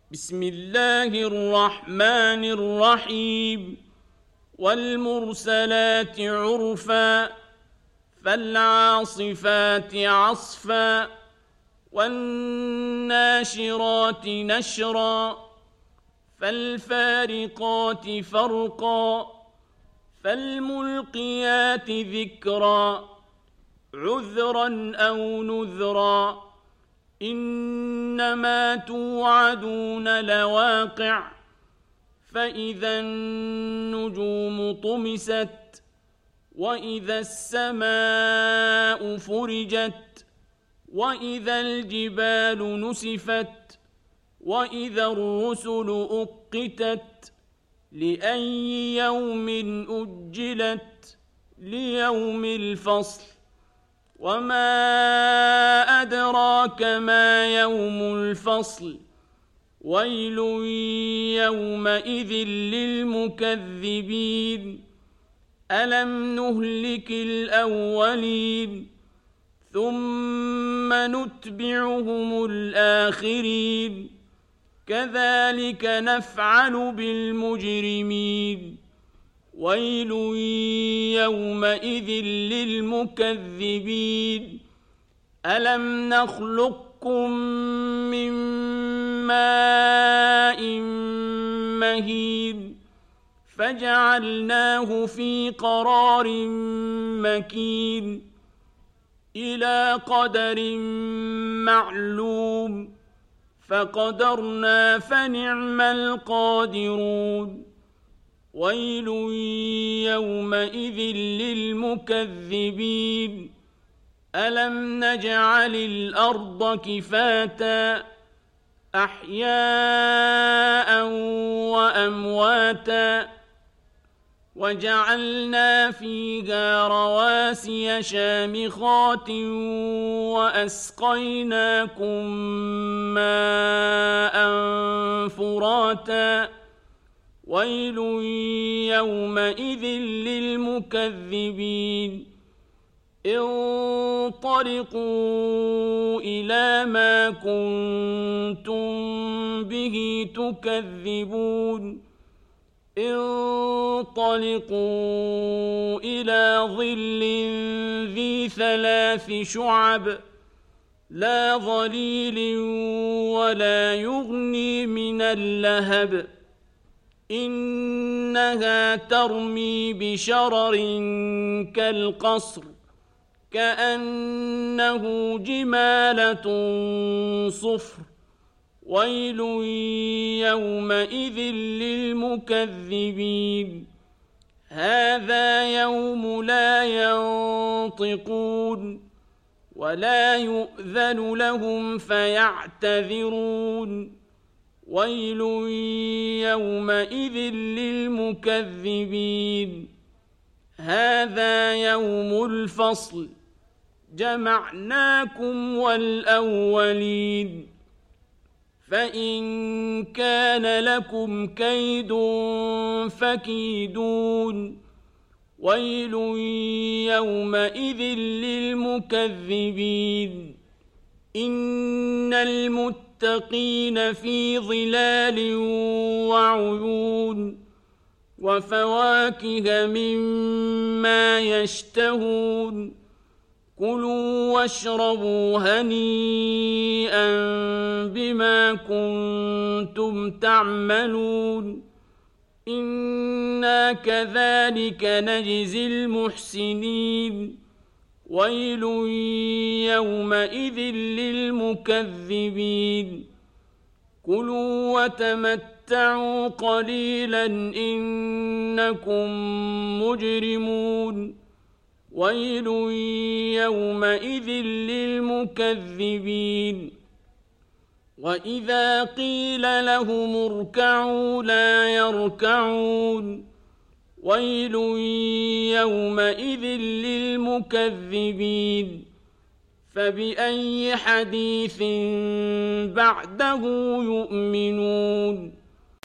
بسم الله الرحمن الرحيم والمرسلات عرفا فالعاصفات عصفا والناشرات نشرا فالفارقات فرقا فالملقيات ذكرا عذرا أو نذرا إنما توعدون لواقع فإذا النجوم طمست وإذا السماء فرجت وإذا الجبال نسفت وإذا الرسل أقتت لأي يوم أجلت ليوم الفصل وما أدراك ما يوم الفصل ويل يومئذ للمكذبين ألم نهلك الأولين ثم نتبعهم الآخرين كذلك نفعل بالمجرمين ويل يومئذ للمكذبين ألم نخلقكم من ماء مهين فجعلناه في قرار مكين إلى قدر معلوم فقدرنا فنعم القادرون ويل يومئذ للمكذبين ألم نجعل الأرض كفاتا أحياء وأمواتا وجعلنا فيها رواسي شامخات وأسقيناكم ماء فراتا ويل يومئذ للمكذبين انطلقوا إلى ما كنتم به تكذبون انطلقوا إلى ظل ذي 3 شعب لا ظليل ولا يغني من اللهب إنها ترمي بشرر كالقصر كأنه جمالة صفر ويل يومئذ للمكذبين هذا يوم لا ينطقون ولا يؤذن لهم فيعتذرون ويل يومئذ للمكذبين هذا يوم الفصل جمعناكم والأولين فإن كان لكم كيد فكيدون ويل يومئذ للمكذبين إن المتقين في ظلال وعيون وفواكه مما يشتهون كلوا واشربوا هنيئا بما كنتم تعملون إنا كذلك نجزي المحسنين ويل يومئذ للمكذبين كلوا وتمتعوا قليلا إنكم مجرمون ويل يومئذ للمكذبين وإذا قيل لهم اركعوا لا يركعون ويل يومئذ للمكذبين فبأي حديث بعده يؤمنون